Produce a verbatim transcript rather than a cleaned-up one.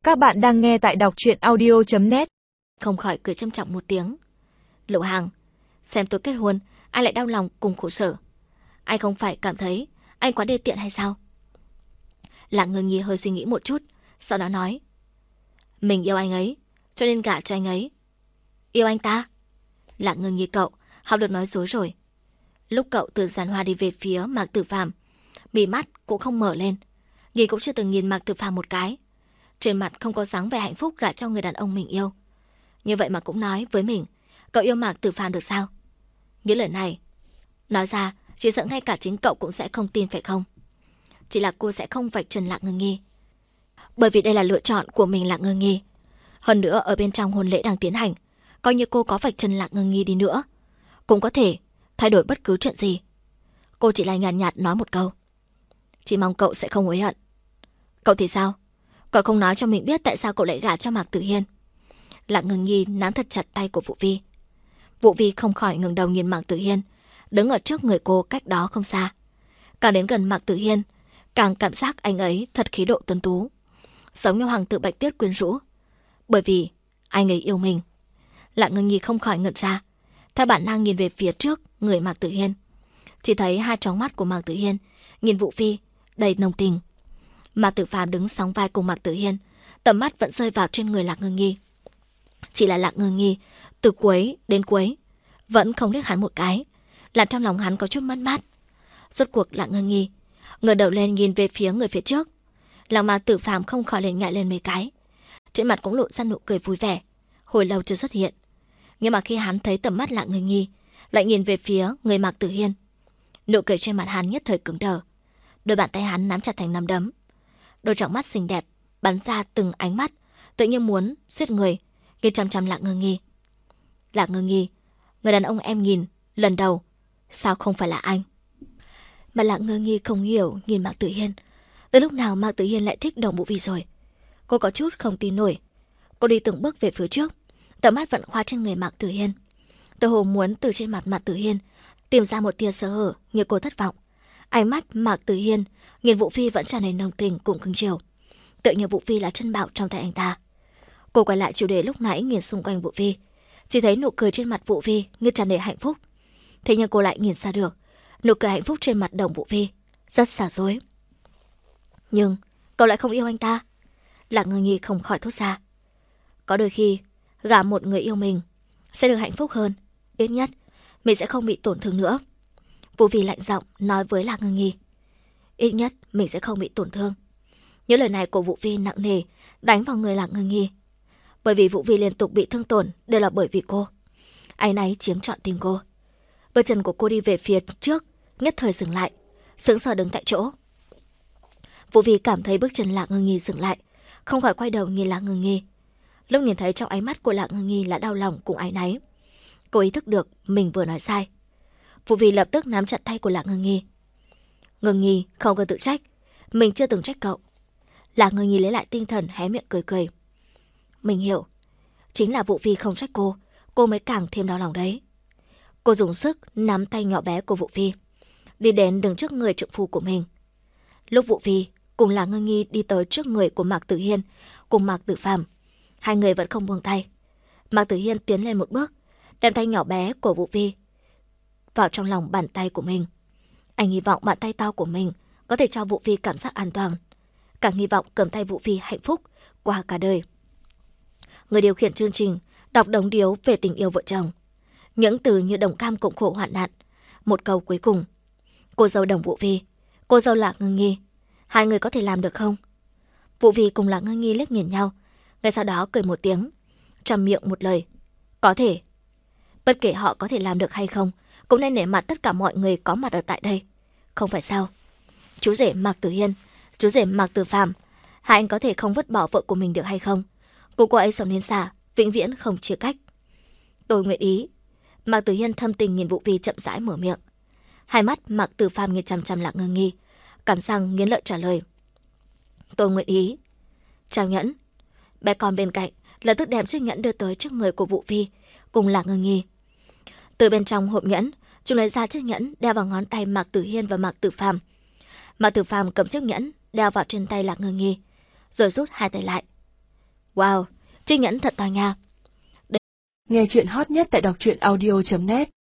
Các bạn đang nghe tại đọc truyện audio chấm net. Không khỏi cười châm trọng một tiếng. Lộ Hàng, xem tôi kết hôn, anh lại đau lòng cùng khổ sở. Anh không phải cảm thấy anh quá đê tiện hay sao? Lạc Ngưng Nhi hơi suy nghĩ một chút, sau đó nói: mình yêu anh ấy, cho nên gả cho anh ấy. Yêu anh ta? Lạc Ngưng Nhi cậu, học được nói dối rồi. Lúc cậu từ giàn hoa đi về phía Mạc Tử Phàm, mí mắt cũng không mở lên, nhìn cũng chưa từng nhìn Mạc Tử Phàm một cái. Trên mặt không có dáng vẻ hạnh phúc gả cho người đàn ông mình yêu. Như vậy mà cũng nói với mình, cậu yêu Mạc Tử Phàm được sao? Những lời này nói ra, chỉ sợ ngay cả chính cậu cũng sẽ không tin phải không? Chỉ là cô sẽ không vạch trần Lạc Ngưng Nhi, bởi vì đây là lựa chọn của mình, Lạc Ngưng Nhi. Hơn nữa ở bên trong hôn lễ đang tiến hành, coi như cô có vạch trần Lạc Ngưng Nhi đi nữa, cũng có thể thay đổi bất cứ chuyện gì. Cô chỉ là nhàn nhạt, nhạt nói một câu: chỉ mong cậu sẽ không hối hận. Cậu thì sao? Cậu không nói cho mình biết tại sao cậu lại gả cho Mạc Tử Hiên. Lạc Ngưng Nhi nắm thật chặt tay của Vũ Vi. Vũ Vi không khỏi ngẩng đầu nhìn Mạc Tử Hiên, đứng ở trước người cô cách đó không xa. Càng đến gần Mạc Tử Hiên, càng cảm giác anh ấy thật khí độ tuấn tú, giống như hoàng tử bạch tuyết quyến rũ. Bởi vì anh ấy yêu mình. Lạc Ngưng Nhi không khỏi ngẩn ra, theo bản năng nhìn về phía trước người Mạc Tử Hiên, chỉ thấy hai tròng mắt của Mạc Tử Hiên nhìn Vũ Vi đầy nồng tình. Mạc Tử Phàm đứng sóng vai cùng Mạc Tử Hiên, tầm mắt vẫn rơi vào trên người Lạc Ngưng Nhi. Chỉ là Lạc Ngưng Nhi từ cuối đến cuối vẫn không liếc hắn một cái, làm trong lòng hắn có chút mất mát. Rốt cuộc Lạc Ngưng Nhi ngẩng đầu lên nhìn về phía người phía trước, lòng Mạc Tử Phàm không khỏi liền ngại lên mấy cái, trên mặt cũng lộ ra nụ cười vui vẻ, hồi lâu chưa xuất hiện. Nhưng mà khi hắn thấy tầm mắt Lạc Ngưng Nhi lại nhìn về phía người Mạc Tử Hiên, nụ cười trên mặt hắn nhất thời cứng đờ, đôi bàn tay hắn nắm chặt thành nắm đấm, đôi tròng mắt xinh đẹp bắn ra từng ánh mắt tự nhiên muốn giết người, nhìn chăm chăm Lạc Ngưng Nhi. Lạc Ngưng Nhi, người đàn ông em nhìn lần đầu sao không phải là anh? Mà Lạc Ngưng Nhi không hiểu nhìn Mạc Tử Hiên, từ lúc nào Mạc Tử Hiên lại thích Đồng Vũ Vi rồi? Cô có chút không tin nổi. Cô đi từng bước về phía trước, tầm mắt vẫn khoa trên người Mạc Tử Hiên, tự hồ muốn từ trên mặt Mạc Tử Hiên tìm ra một tia sơ hở, như cô thất vọng. Ánh mắt Mạc Tử Hiên nhìn Vũ Vi vẫn tràn đầy nồng tình cùng cưng chiều, tự như Vũ Vi là chân bảo trong tay anh ta. Cô quay lại chủ đề lúc nãy nhìn xung quanh Vũ Vi, chỉ thấy nụ cười trên mặt Vũ Vi như tràn đầy hạnh phúc. Thế nhưng cô lại nhìn ra được nụ cười hạnh phúc trên mặt Đồng Vũ Vi rất xả dối. Nhưng cậu lại không yêu anh ta? Lạc Ngưng Nhi không khỏi thốt ra. Có đôi khi gả một người yêu mình sẽ được hạnh phúc hơn, ít nhất mình sẽ không bị tổn thương nữa. Vũ Vi lạnh giọng nói với Lạc Ngưng Nhi. Ít nhất mình sẽ không bị tổn thương. Những lời này của Vũ Vi nặng nề đánh vào người Lạc Ngưng Nhi, bởi vì Vũ Vi liên tục bị thương tổn đều là bởi vì cô. Áy náy chiếm trọn tim cô. Bước chân của cô đi về phía trước nhất thời dừng lại, sững sờ đứng tại chỗ. Vũ Vi cảm thấy bước chân Lạc Ngưng Nhi dừng lại, không khỏi quay đầu nhìn Lạc Ngưng Nhi. Lúc nhìn thấy trong ánh mắt của Lạc Ngưng Nhi là đau lòng cùng áy náy, cô ý thức được mình vừa nói sai. Vũ Vi lập tức nắm chặt tay của Lạc Ngưng Nhi. Ngưng Nhi không cần tự trách, mình chưa từng trách cậu. Lạc Ngưng Nhi lấy lại tinh thần, hé miệng cười cười. Mình hiểu, chính là Vũ Vi không trách cô, cô mới càng thêm đau lòng đấy. Cô dùng sức nắm tay nhỏ bé của Vũ Vi, đi đến đứng trước người trượng phu của mình. Lúc Vũ Vi cùng Lạc Ngưng Nhi đi tới trước người của Mạc Tử Hiên cùng Mạc Tử Phàm, hai người vẫn không buông tay. Mạc Tử Hiên tiến lên một bước, đem tay nhỏ bé của Vũ Vi vào trong lòng bàn tay của mình. Anh hy vọng bàn tay to của mình có thể cho Vũ Vi cảm giác an toàn, càng hy vọng cầm tay Vũ Vi hạnh phúc qua cả đời. Người điều khiển chương trình đọc đống điếu về tình yêu vợ chồng, những từ như đồng cam cộng khổ hoạn nạn. Một câu cuối cùng: cô dâu Đồng Vũ Vi, cô dâu Lạc Ngưng Nhi, hai người có thể làm được không? Vũ Vi cùng Lạc Ngưng Nhi liếc nhìn nhau, ngay sau đó cười một tiếng, trầm miệng một lời: có thể. Bất kể họ có thể làm được hay không, cũng nên nể mặt tất cả mọi người có mặt ở tại đây, không phải sao? Chú rể Mạc Tử Hiên, chú rể Mạc Tử Phàm, hai anh có thể không vứt bỏ vợ của mình được hay không? Cô cô ấy sống nên xa, vĩnh viễn không chia cách. Tôi nguyện ý. Mạc Tử Hiên thâm tình nhìn Vũ Vi chậm rãi mở miệng. Hai mắt Mạc Tử Phàm nhìn chằm chằm Lạc Ngưng Nhi, cắn răng nghiến lợi trả lời. Tôi nguyện ý. Trao nhẫn. Bé con bên cạnh lập tức đem chiếc nhẫn đưa tới trước người của Vũ Vi cùng Lạc Ngưng Nhi. Từ bên trong hộp nhẫn, chúng lấy ra chiếc nhẫn đeo vào ngón tay Mạc Tử Hiên và Mạc Tử Phàm. Mạc Tử Phàm cầm chiếc nhẫn đeo vào trên tay Lạc Ngưng Nhi, rồi rút hai tay lại. Wow, chiếc nhẫn thật to nha. Nghe chuyện hot nhất tại đọc truyện audio chấm net